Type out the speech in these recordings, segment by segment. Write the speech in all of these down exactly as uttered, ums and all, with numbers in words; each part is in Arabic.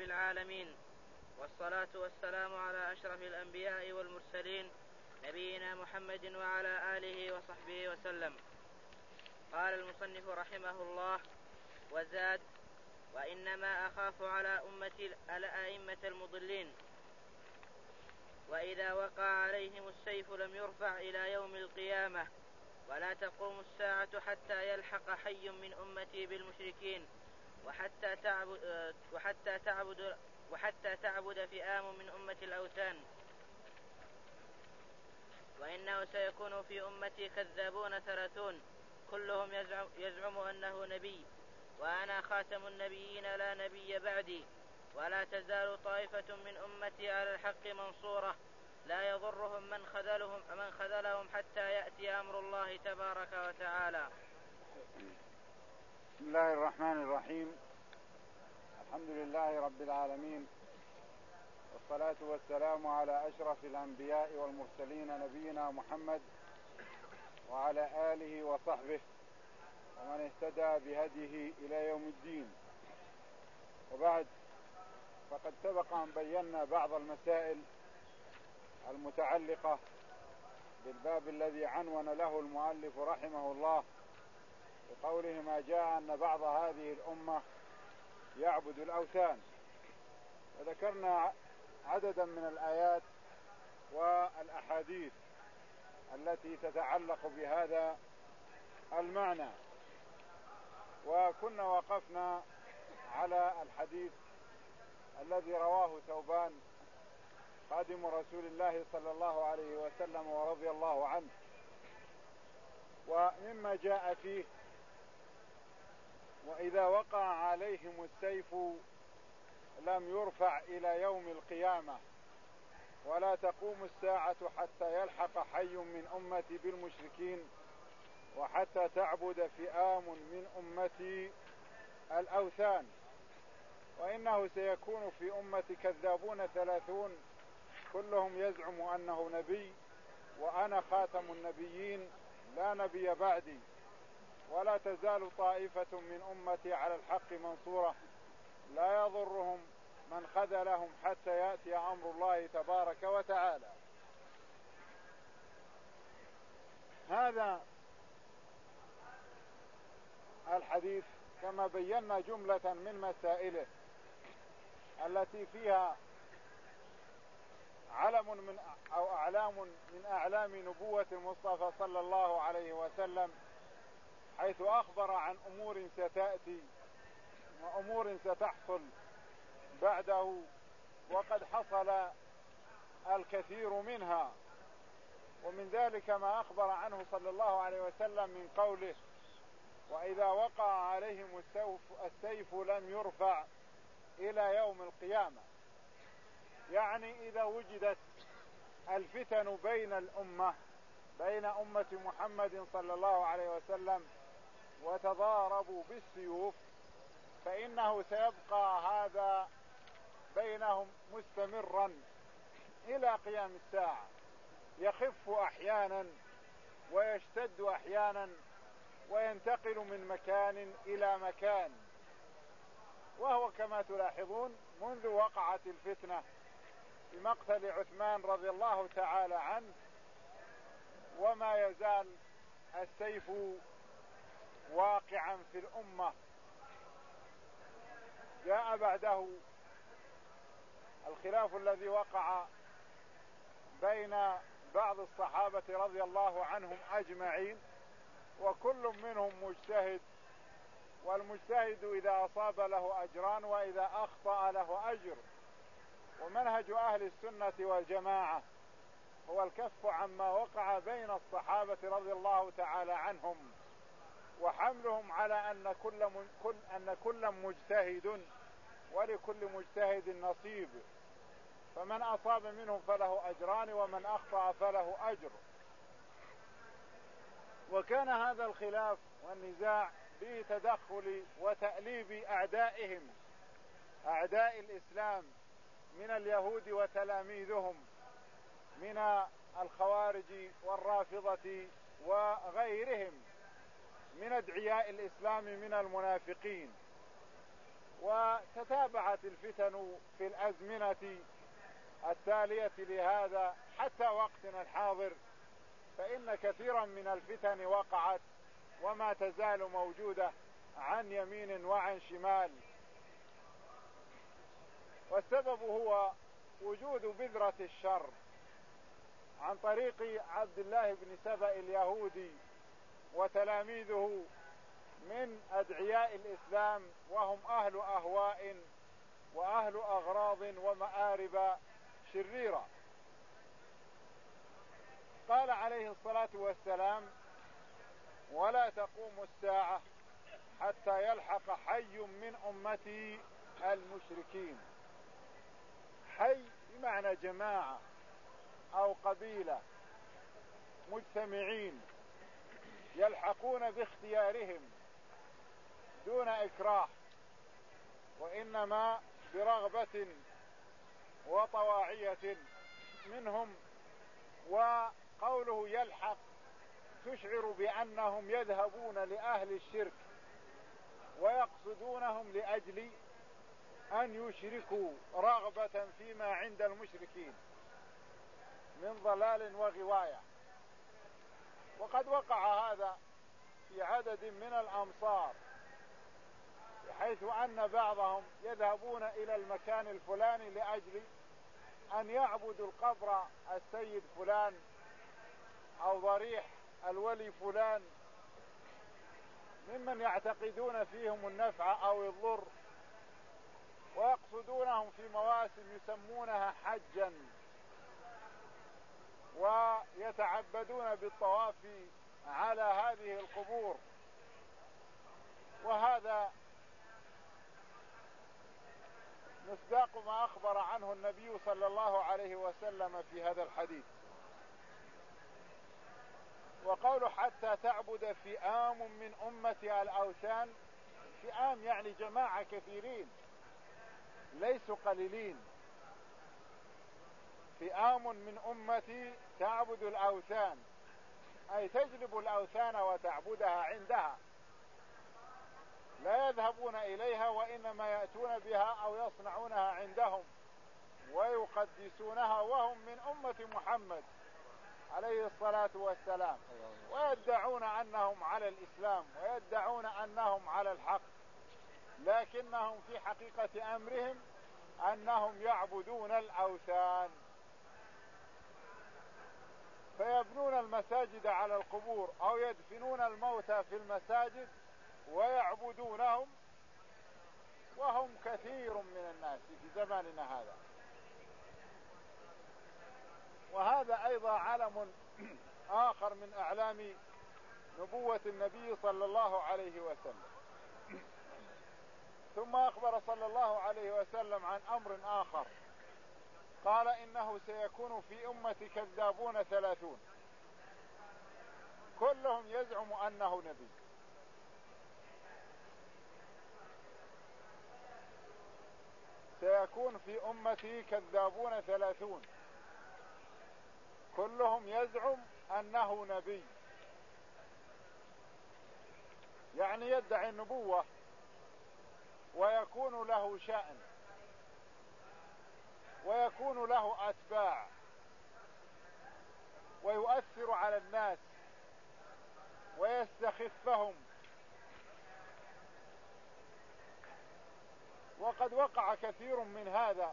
العالمين، والصلاة والسلام على أشرف الأنبياء والمرسلين نبينا محمد وعلى آله وصحبه وسلم. قال المصنف رحمه الله: وزاد: وإنما أخاف على أمة الأئمة المضلين، وإذا وقع عليهم السيف لم يرفع إلى يوم القيامة، ولا تقوم الساعة حتى يلحق حي من أمتي بالمشركين، وحتى تعبد, وحتى تعبد, وحتى تعبد فئام من أمة الأوثان. وإنه سيكون في أمتي كذابون ثلاثون كلهم يزعم, يزعم أنه نبي، وأنا خاتم النبيين لا نبي بعدي، ولا تزال طائفة من أمتي على الحق منصورة، لا يضرهم من خذلهم, من خذلهم حتى يأتي أمر الله تبارك وتعالى. بسم الله الرحمن الرحيم. الحمد لله رب العالمين، والصلاة والسلام على أشرف الأنبياء والمرسلين نبينا محمد وعلى آله وصحبه ومن اهتدى بهديه إلى يوم الدين. وبعد، فقد سبق أن بينا بعض المسائل المتعلقة بالباب الذي عنون له المؤلف رحمه الله بقوله: ما جاء أن بعض هذه الأمة يعبد الأوثان. وذكرنا عددا من الآيات والأحاديث التي تتعلق بهذا المعنى، وكنا وقفنا على الحديث الذي رواه ثوبان خادم رسول الله صلى الله عليه وسلم ورضي الله عنه، ومما جاء فيه: وإذا وقع عليهم السيف لم يرفع إلى يوم القيامة، ولا تقوم الساعة حتى يلحق حي من أمتي بالمشركين، وحتى تعبد فئام من أمتي الأوثان. وإنه سيكون في أمتي كذابون ثلاثون كلهم يزعم أنه نبي، وأنا خاتم النبيين لا نبي بعدي، ولا تزال طائفة من أمتي على الحق منصورة، لا يضرهم من خذلهم حتى يأتي أمر الله تبارك وتعالى. هذا الحديث كما بينا جملة من مسائله التي فيها علم من أو أعلام من أعلام نبوة المصطفى صلى الله عليه وسلم، حيث أخبر عن أمور ستأتي وأمور ستحصل بعده، وقد حصل الكثير منها. ومن ذلك ما أخبر عنه صلى الله عليه وسلم من قوله: وإذا وقع عليهم السيف لم يرفع إلى يوم القيامة، يعني إذا وجدت الفتن بين الأمة بين أمة محمد صلى الله عليه وسلم وتضاربوا بالسيوف، فإنه سيبقى هذا بينهم مستمرا إلى قيام الساعة، يخف أحيانا ويشتد أحيانا وينتقل من مكان إلى مكان. وهو كما تلاحظون منذ وقعت الفتنة بمقتل عثمان رضي الله تعالى عنه، وما يزال السيف واقعا في الأمة. جاء بعده الخلاف الذي وقع بين بعض الصحابة رضي الله عنهم أجمعين، وكل منهم مجتهد، والمجتهد إذا أصاب له أجران وإذا أخطأ له أجر. ومنهج أهل السنة والجماعة هو الكف عما وقع بين الصحابة رضي الله تعالى عنهم، وحملهم على أن كل, كل, أن كل مجتهد ولكل مجتهد نصيب، فمن أصاب منهم فله أجران ومن أخطأ فله أجر. وكان هذا الخلاف والنزاع بتدخل وتأليب أعدائهم أعداء الإسلام من اليهود وتلاميذهم من الخوارج والرافضة وغيرهم من أدعياء الإسلام من المنافقين. وتتابعت الفتن في الأزمنة التالية لهذا حتى وقتنا الحاضر، فإن كثيرا من الفتن وقعت وما تزال موجودة عن يمين وعن شمال. والسبب هو وجود بذرة الشر عن طريق عبد الله بن سبأ اليهودي وتلاميذه من أدعياء الإسلام، وهم أهل أهواء وأهل أغراض ومآرب شريرة. قال عليه الصلاة والسلام: ولا تقوم الساعة حتى يلحق حي من أمتي المشركين. حي بمعنى جماعة أو قبيلة مجتمعين يلحقون باختيارهم دون إكراه، وإنما برغبة وطواعية منهم. وقوله يلحق تشعر بأنهم يذهبون لأهل الشرك ويقصدونهم لأجل أن يشركوا رغبة فيما عند المشركين من ضلال وغواية. وقد وقع هذا في عدد من الأمصار، بحيث أن بعضهم يذهبون إلى المكان الفلاني لأجل أن يعبدوا القبر السيد فلان أو ضريح الولي فلان ممن يعتقدون فيهم النفع أو الضر، ويقصدونهم في مواسم يسمونها حجا، ويتعبدون بالطواف على هذه القبور. وهذا مصداق ما أخبر عنه النبي صلى الله عليه وسلم في هذا الحديث. وقوله حتى تعبد فئام من أمتي الأوثان، فئام يعني جماعة كثيرين ليسوا قليلين. فئام من أمتي تعبد الأوثان، أي تجلب الأوثان وتعبدها عندها، لا يذهبون إليها وإنما يأتون بها أو يصنعونها عندهم ويقدسونها، وهم من أمة محمد عليه الصلاة والسلام، ويدعون أنهم على الإسلام ويدعون أنهم على الحق، لكنهم في حقيقة أمرهم أنهم يعبدون الأوثان. فيبنون المساجد على القبور أو يدفنون الموتى في المساجد ويعبدونهم، وهم كثير من الناس في زماننا هذا. وهذا أيضا علم آخر من أعلام نبوة النبي صلى الله عليه وسلم. ثم أخبر صلى الله عليه وسلم عن أمر آخر، قال إنه سيكون في أمة كذابون ثلاثون كلهم يزعم أنه نبي. سيكون في أمتي كذابون ثلاثون كلهم يزعم أنه نبي، يعني يدعي النبوة ويكون له شأن ويكون له أتباع ويؤثر على الناس ويستخفهم. وقد وقع كثير من هذا،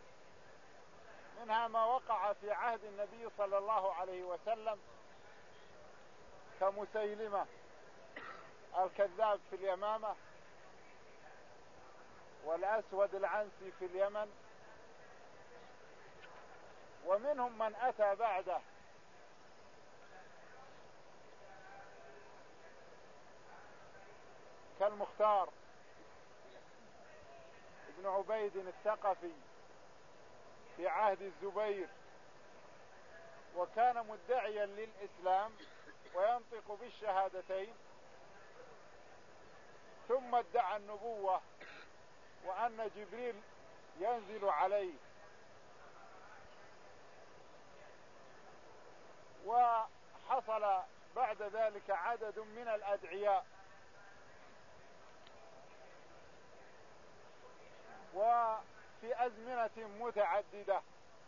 منها ما وقع في عهد النبي صلى الله عليه وسلم كمسيلمة الكذاب في اليمامة، والأسود العنسي في اليمن، ومنهم من أتى بعده كالمختار ابن عبيد الثقفي في عهد الزبير، وكان مدعيا للإسلام وينطق بالشهادتين، ثم ادعى النبوة وأن جبريل ينزل عليه، وحصل بعد ذلك عدد من الأدعياء في أزمنة متعددة.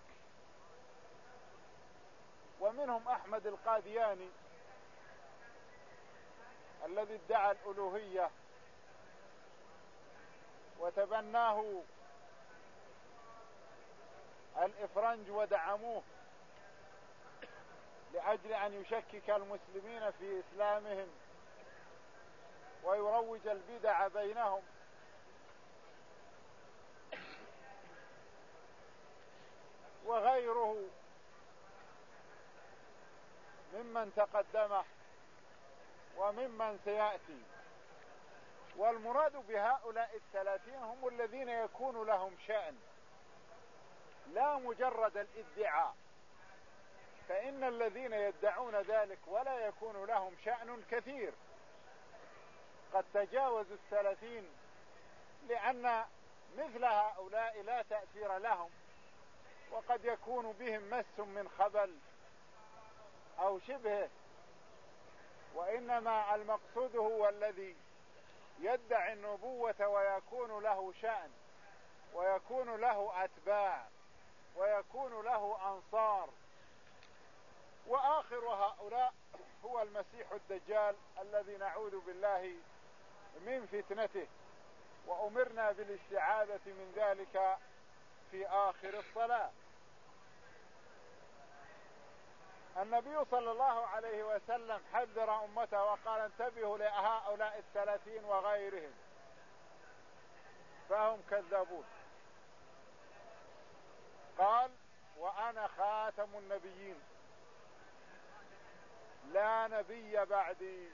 ومنهم أحمد القادياني الذي ادعى الألوهية وتبناه الإفرنج ودعموه لأجل أن يشكك المسلمين في إسلامهم ويروج البدع بينهم. وغيره ممن تقدمه وممن سيأتي. والمراد بهؤلاء الثلاثين هم الذين يكون لهم شأن، لا مجرد الادعاء، فإن الذين يدعون ذلك ولا يكون لهم شأن كثير قد تجاوزوا الثلاثين، لأن مثل هؤلاء لا تأثير لهم، وقد يكون بهم مس من خبل أو شبهه، وإنما المقصود هو الذي يدعي النبوة ويكون له شأن ويكون له أتباع ويكون له أنصار. وآخر هؤلاء هو المسيح الدجال الذي نعوذ بالله من فتنته، وأمرنا بالاستعاذة من ذلك في آخر الصلاة. النبي صلى الله عليه وسلم حذر أمته وقال انتبهوا لهؤلاء الثلاثين وغيرهم فهم كذابون. قال وأنا خاتم النبيين لا نبي بعدي.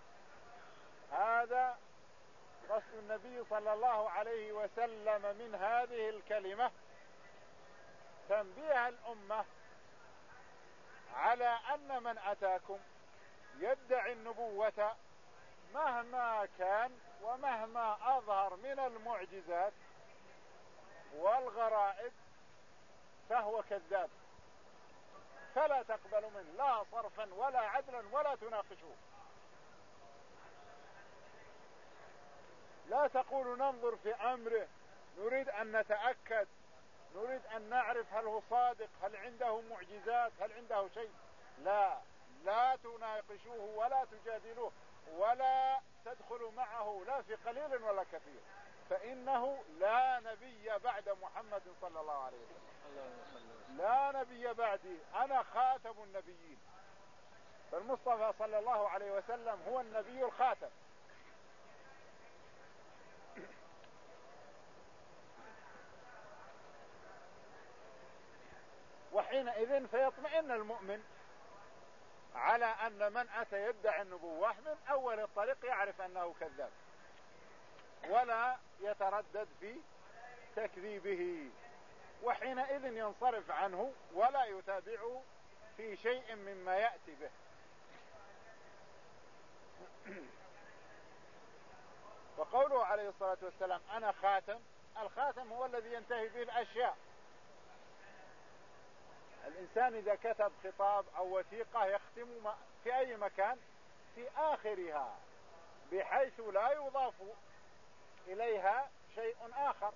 هذا قصد النبي صلى الله عليه وسلم من هذه الكلمة تنبيه الأمة على أن من أتاكم يدعي النبوة مهما كان ومهما أظهر من المعجزات والغرائب فهو كذاب، فلا تقبل منه لا صرفا ولا عدلا ولا تناقشوه. لا تقولوا ننظر في أمره، نريد أن نتأكد، نريد أن نعرف هل هو صادق، هل عنده معجزات، هل عنده شيء. لا لا تناقشوه ولا تجادلوه ولا تدخلوا معه لا في قليل ولا كثير، فإنه لا نبي بعد محمد صلى الله عليه وسلم. لا نبي بعدي، أنا خاتم النبيين. فالمصطفى صلى الله عليه وسلم هو النبي الخاتم. وحينئذ فيطمئن المؤمن على أن من أتى يدعي النبوة من أول الطريق يعرف أنه كذاب، ولا يتردد في تكذيبه، وحينئذ ينصرف عنه ولا يتابعه في شيء مما يأتي به. وقوله عليه الصلاة والسلام أنا خاتم، الخاتم هو الذي ينتهي به الأشياء. الإنسان إذا كتب خطاب أو وثيقة يختم في أي مكان في آخرها بحيث لا يضاف إليها شيء آخر.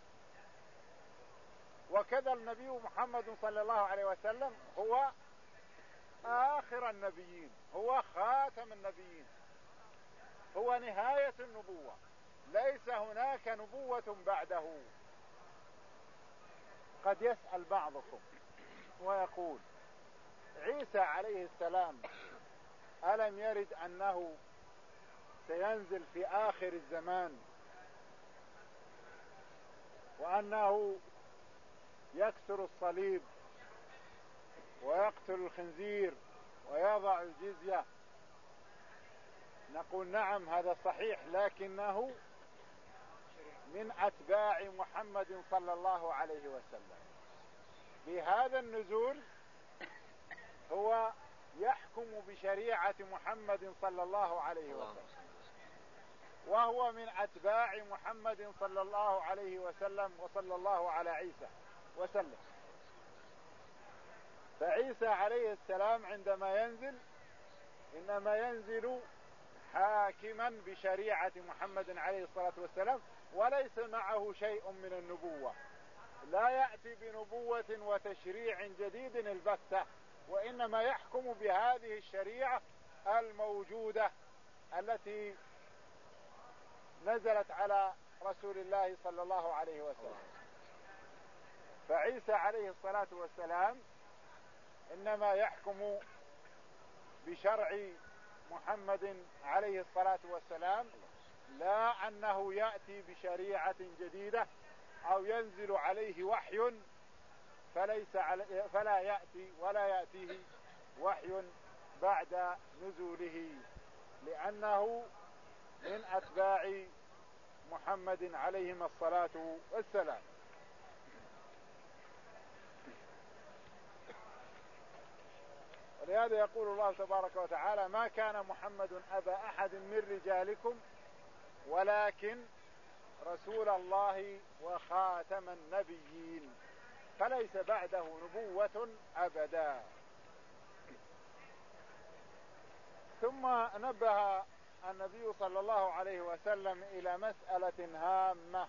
وكذا النبي محمد صلى الله عليه وسلم هو آخر النبيين، هو خاتم النبيين، هو نهاية النبوة، ليس هناك نبوة بعده. قد يسأل بعضكم ويقول عيسى عليه السلام ألم يرد أنه سينزل في آخر الزمان وأنه يكسر الصليب ويقتل الخنزير ويضع الجزية؟ نقول نعم هذا صحيح، لكنه من أتباع محمد صلى الله عليه وسلم. بهذا النزول هو يحكم بشريعة محمد صلى الله عليه وسلم، وهو من أتباع محمد صلى الله عليه وسلم، وصلى الله على عيسى وسلم. فعيسى عليه السلام عندما ينزل إنما ينزل حاكما بشريعة محمد عليه الصلاة والسلام، وليس معه شيء من النبوة، لا يأتي بنبوة وتشريع جديد البتة، وإنما يحكم بهذه الشريعة الموجودة التي نزلت على رسول الله صلى الله عليه وسلم. فعيسى عليه الصلاة والسلام إنما يحكم بشرع محمد عليه الصلاة والسلام، لا أنه يأتي بشريعة جديدة أو ينزل عليه وحي فليس علي فلا يأتي ولا يأتيه وحي بعد نزوله، لأنه من أتباع محمد عليهم الصلاة والسلام. ولهذا يقول الله تبارك وتعالى: ما كان محمد أبا أحد من رجالكم ولكن رسول الله وخاتم النبيين، فليس بعده نبوة أبدا. ثم نبه النبي صلى الله عليه وسلم إلى مسألة هامة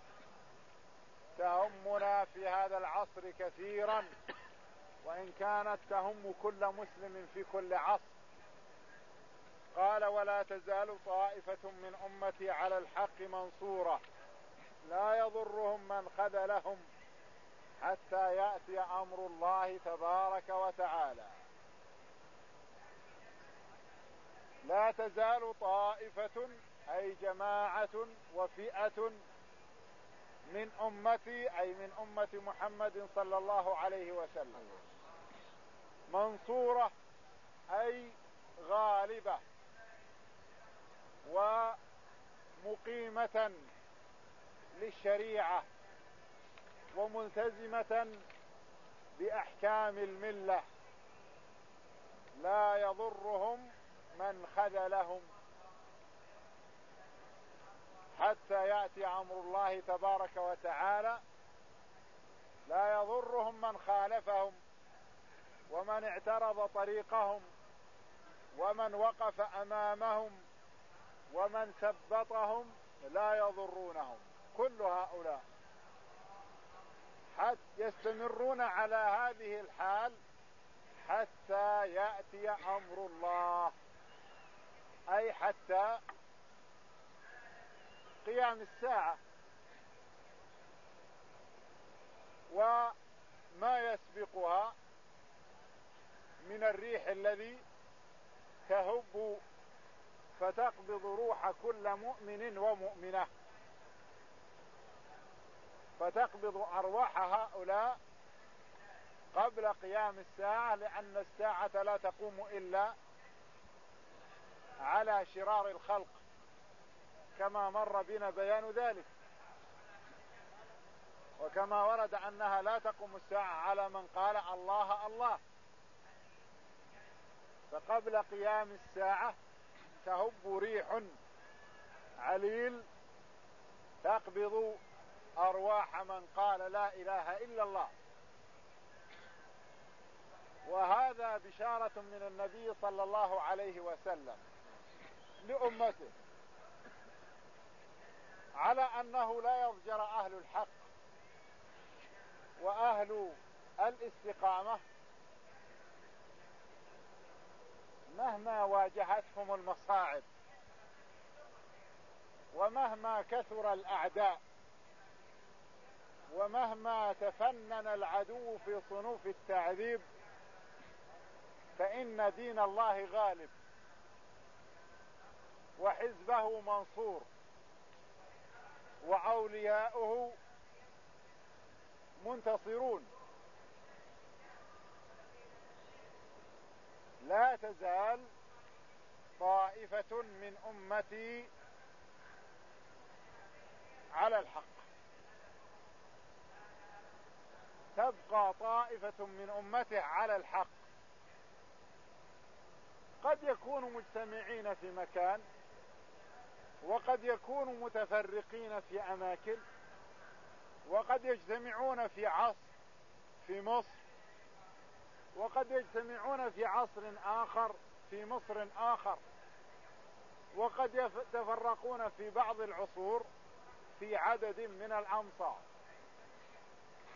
تهمنا في هذا العصر كثيرا، وإن كانت تهم كل مسلم في كل عصر. قال: ولا تزال طائفة من أمتي على الحق منصورة لا يضرهم من خذلهم حتى يأتي أمر الله تبارك وتعالى. لا تزال طائفة أي جماعة وفئة من أمتي أي من أمة محمد صلى الله عليه وسلم منصورة أي غالبة ومقيمة للشريعة وملتزمة بأحكام الملة، لا يضرهم من خذلهم حتى يأتي أمر الله تبارك وتعالى. لا يضرهم من خالفهم ومن اعترض طريقهم ومن وقف أمامهم ومن ثبطهم، لا يضرونهم. كل هؤلاء حتى يستمرون على هذه الحال حتى يأتي أمر الله، أي حتى قيام الساعة وما يسبقها من الريح الذي تهب فتقبض روح كل مؤمن ومؤمنة، فتقبض أرواح هؤلاء قبل قيام الساعة، لأن الساعة لا تقوم إلا على شرار الخلق كما مر بنا بيان ذلك، وكما ورد أنها لا تقوم الساعة على من قال الله الله. فقبل قيام الساعة تهب ريح عليل تقبض أرواح من قال لا إله إلا الله. وهذا بشارة من النبي صلى الله عليه وسلم لأمته على أنه لا يضجر أهل الحق وأهل الاستقامة مهما واجهتهم المصاعب ومهما كثر الأعداء ومهما تفنن العدو في صنوف التعذيب، فإن دين الله غالب وحزبه منصور وأولياؤه منتصرون. لا تزال طائفة من أمتي على الحق، تبقى طائفة من أمته على الحق. قد يكونوا مجتمعين في مكان وقد يكونوا متفرقين في أماكن، وقد يجتمعون في عصر في مصر وقد يجتمعون في عصر آخر في مصر آخر، وقد يتفرقون في بعض العصور في عدد من الأمصار.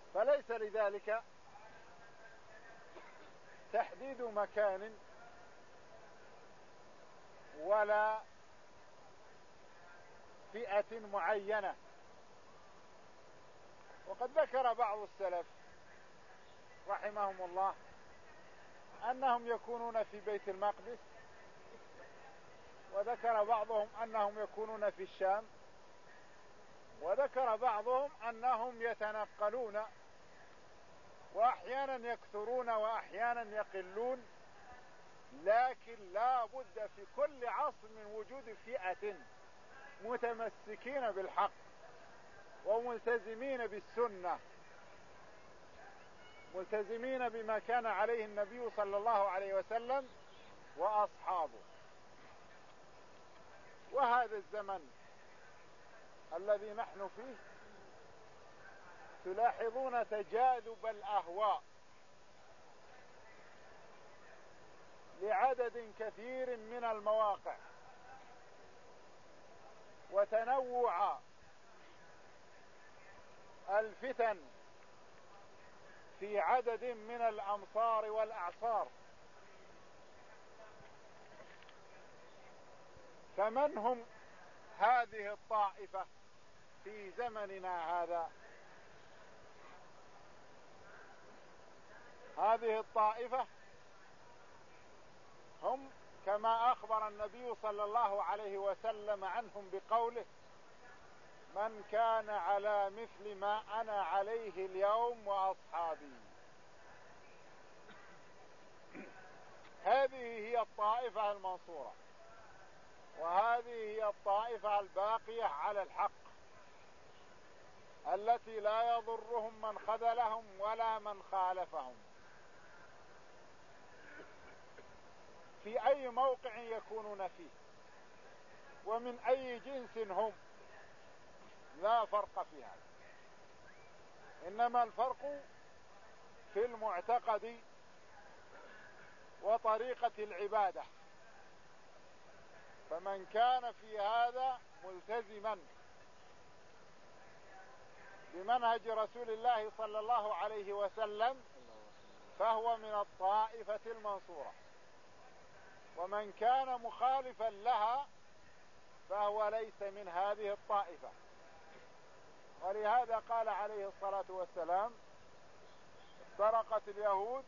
فليس لذلك تحديد مكان ولا فئة معينة. وقد ذكر بعض السلف رحمهم الله أنهم يكونون في بيت المقدس، وذكر بعضهم أنهم يكونون في الشام، وذكر بعضهم أنهم يتنقلون، وأحيانا يكثرون وأحيانا يقلون، لكن لا بد في كل عصر من وجود فئة متمسكين بالحق وملتزمين بالسنة، ملتزمين بما كان عليه النبي صلى الله عليه وسلم وأصحابه. وهذا الزمن الذي نحن فيه تلاحظون تجاذب الأهواء لعدد كثير من المواقع، وتنوع الفتن في عدد من الأمصار والأعصار. فمن هم هذه الطائفة في زمننا هذا؟ هذه الطائفة هم كما أخبر النبي صلى الله عليه وسلم عنهم بقوله: من كان على مثل ما أنا عليه اليوم وأصحابي. هذه هي الطائفة المنصورة، وهذه هي الطائفة الباقية على الحق، التي لا يضرهم من خذلهم ولا من خالفهم في أي موقع يكونون فيه ومن أي جنس هم، لا فرق في هذا. إنما الفرق في المعتقد وطريقة العبادة. فمن كان في هذا ملتزما بمنهج رسول الله صلى الله عليه وسلم فهو من الطائفة المنصورة، ومن كان مخالفا لها فهو ليس من هذه الطائفة. ولهذا قال عليه الصلاة والسلام: افترقت اليهود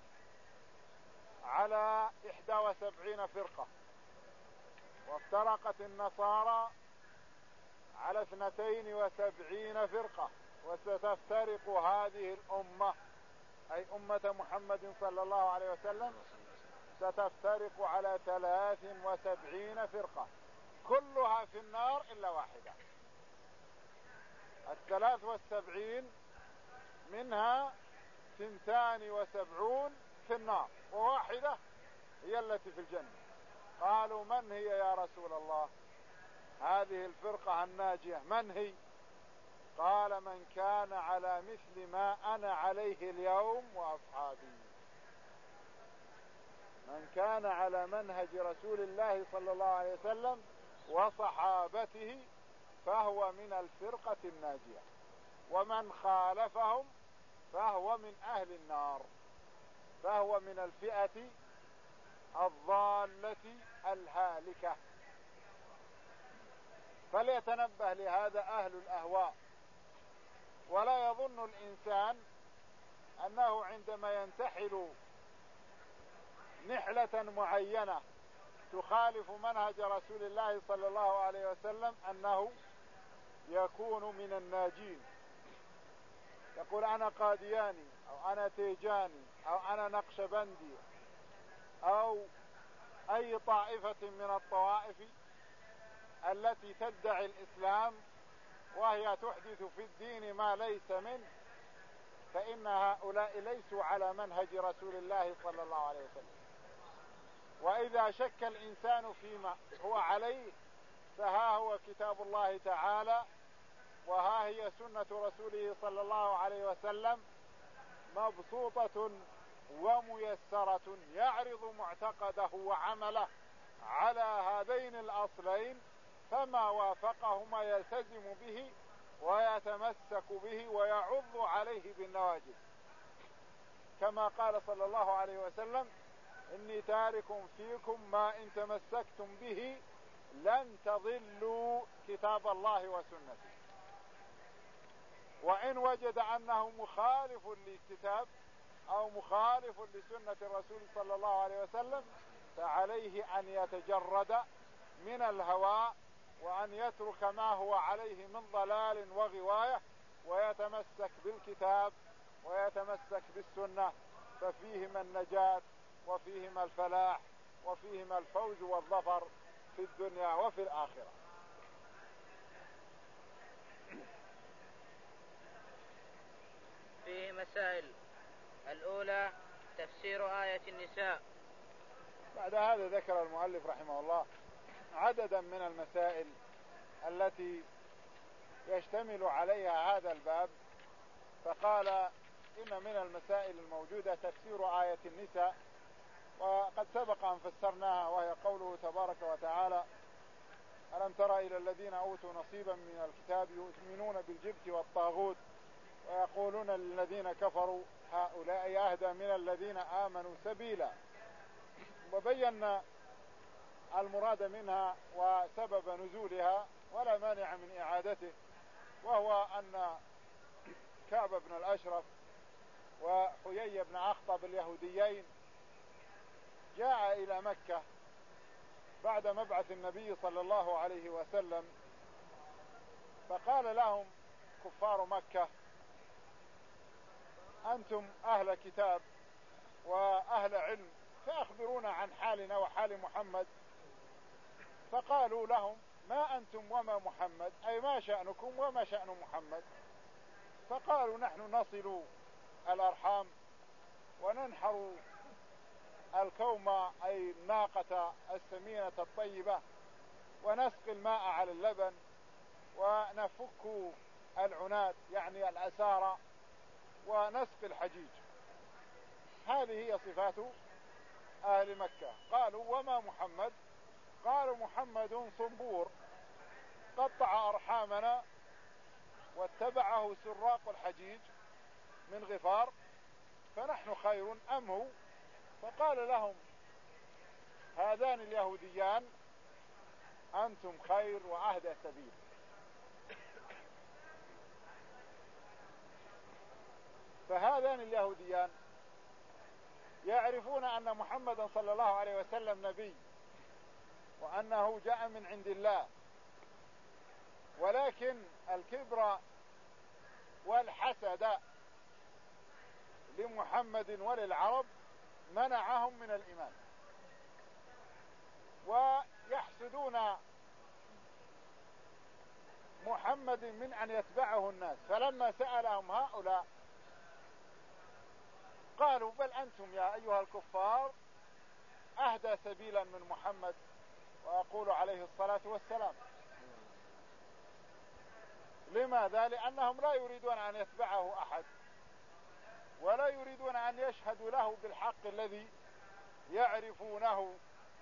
على إحدى وسبعين فرقة، وافترقت النصارى على اثنتين وسبعين فرقة، وستفترق هذه الأمة أي أمة محمد صلى الله عليه وسلم ستفترق على ثلاث وسبعين فرقة كلها في النار إلا واحدة. الثلاث والسبعين منها ثنتان وسبعون في النار، وواحدة هي التي في الجنة. قالوا: من هي يا رسول الله هذه الفرقة الناجية؟ من هي؟ قال: من كان على مثل ما أنا عليه اليوم وأصحابي. من كان على منهج رسول الله صلى الله عليه وسلم وصحابته فهو من الفرقة الناجية، ومن خالفهم فهو من أهل النار، فهو من الفئة الضالة الهالكة. فليتنبه لهذا أهل الأهواء، ولا يظن الإنسان أنه عندما ينتحل نحلة معينة تخالف منهج رسول الله صلى الله عليه وسلم أنه يكون من الناجين. يقول: أنا قادياني، أو أنا تيجاني، أو أنا نقشبندي، أو أي طائفة من الطوائف التي تدعي الإسلام وهي تحدث في الدين ما ليس منه، فإن هؤلاء ليسوا على منهج رسول الله صلى الله عليه وسلم. وإذا شك الإنسان فيما هو عليه فها هو كتاب الله تعالى، وها هي سنة رسوله صلى الله عليه وسلم مبسوطة وميسرة، يعرض معتقده وعمله على هذين الأصلين، فما وافقهما يلتزم به، ويتمسك به ويعض عليه بالنواجذ، كما قال صلى الله عليه وسلم: إني تارك فيكم ما إن تمسكتم به لن تضلوا كتاب الله وسنتي. وإن وجد أنه مخالف للكتاب أو مخالف لسنة الرسول صلى الله عليه وسلم فعليه أن يتجرد من الهوى وأن يترك ما هو عليه من ضلال وغواية ويتمسك بالكتاب ويتمسك بالسنة، ففيهما النجاة وفيهما الفلاح وفيهما الفوز والظفر في الدنيا وفي الآخرة. فيه مسائل. الأولى تفسير آية النساء. بعد هذا ذكر المؤلف رحمه الله عددا من المسائل التي يشتمل عليها هذا الباب، فقال: إن من المسائل الموجودة تفسير آية النساء، وقد سبق أن فسرناها، وهي قوله تبارك وتعالى: ألم تر إلى الذين أوتوا نصيبا من الكتاب يؤمنون بالجبت والطاغوت ويقولون للذين كفروا هؤلاء أهدى من الذين آمنوا سبيلا. وبينا المراد منها وسبب نزولها ولا مانع من إعادته، وهو أن كعب بن الأشرف وحيي بن أخطب اليهوديين جاء إلى مكة بعد مبعث النبي صلى الله عليه وسلم، فقال لهم كفار مكة: أنتم أهل كتاب وأهل علم، فأخبرونا عن حالنا وحال محمد. فقالوا لهم: ما أنتم وما محمد، أي ما شأنكم وما شأن محمد؟ فقالوا: نحن نصل الأرحام وننحر الكوم أي الناقة السمينة الطيبة ونسقي الماء على اللبن ونفك العنات يعني الأسارة ونسقي الحجيج. هذه هي صفات أهل مكة. قالوا: وما محمد؟ قالوا: محمد صنبور قطع أرحامنا واتبعه سراق الحجيج من غفار، فنحن خير أم هو؟ فقال لهم هذان اليهوديان: أنتم خير وأهدى سبيل. فهذان اليهوديان يعرفون أن محمدا صلى الله عليه وسلم نبي وأنه جاء من عند الله، ولكن الكبر والحسد لمحمد وللعرب منعهم من الإيمان، ويحسدون محمد من أن يتبعه الناس. فلما سألهم هؤلاء قالوا: بل أنتم يا أيها الكفار أهدى سبيلا من محمد، وأقول عليه الصلاة والسلام. لماذا؟ لأنهم لا يريدون أن يتبعه أحد ولا يريدون أن يشهدوا له بالحق الذي يعرفونه.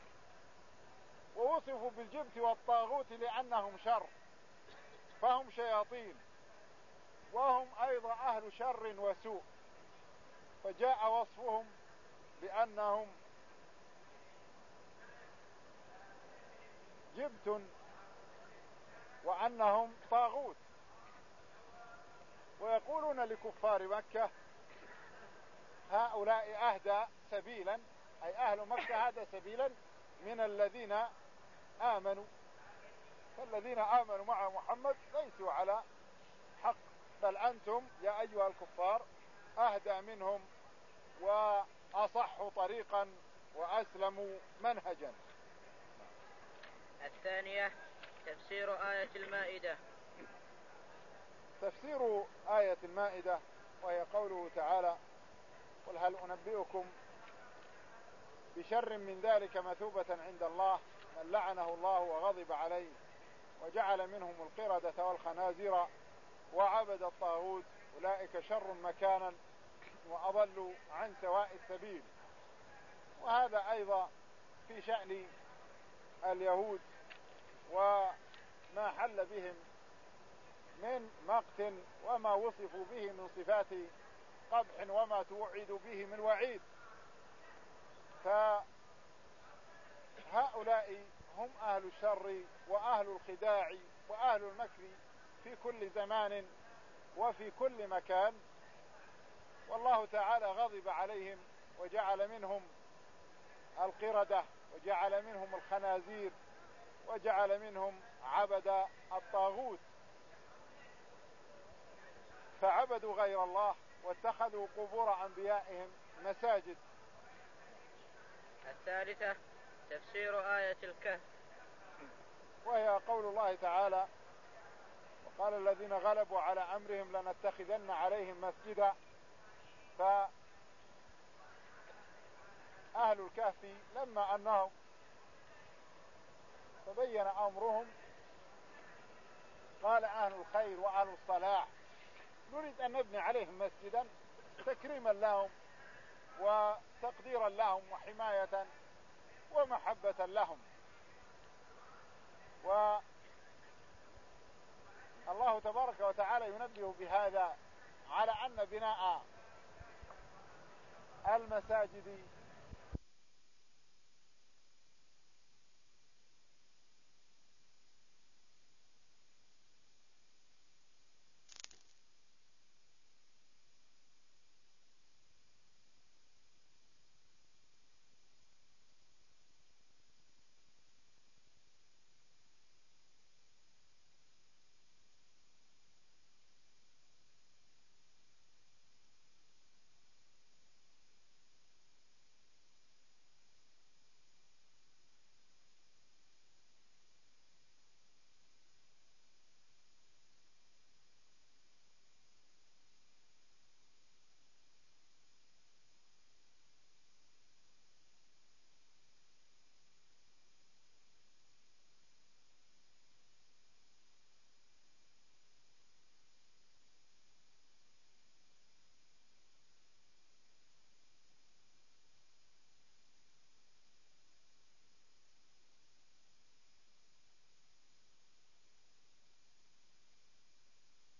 ووصفوا بالجبت والطاغوت لأنهم شر، فهم شياطين وهم أيضا أهل شر وسوء، فجاء وصفهم بأنهم جبت وأنهم طاغوت. ويقولون لكفار مكة: هؤلاء أهدى سبيلا، أي أهل مكة هذا سبيلا من الذين آمنوا، فالذين آمنوا مع محمد ليسوا على حق، بل أنتم يا أيها الكفار أهدى منهم وأصح طريقا وأسلموا منهجا. الثانية تفسير آية المائدة. تفسير آية المائدة وهي قوله تعالى: قل هل أنبئكم بشر من ذلك مثوبة عند الله من لعنه الله وغضب عليه وجعل منهم القردة والخنازير وعبد الطاغوت أولئك شر مكانا وأضلوا عن سواء السبيل. وهذا أيضا في شأن اليهود وما حل بهم من مقت وما وصفوا به من صفات قبح وما توعدوا به من وعيد. فهؤلاء هم أهل الشر وأهل الخداع وأهل المكر في كل زمان وفي كل مكان، والله تعالى غضب عليهم وجعل منهم القردة وجعل منهم الخنازير وجعل منهم عبد الطاغوت، فعبدوا غير الله واتخذوا قبور أنبيائهم مساجد. الثالثة تفسير آية الكهف، وهي قول الله تعالى: وقال الذين غلبوا على أمرهم لنتخذن عليهم مسجدا. فأهل الكهف لما أنهم تبين أمرهم قال أهل الخير وأهل الصلاح: نريد أن نبني عليهم مسجدا تكريما لهم وتقديرا لهم وحماية ومحبة لهم. والله تبارك وتعالى ينبه بهذا على أن بناء المساجد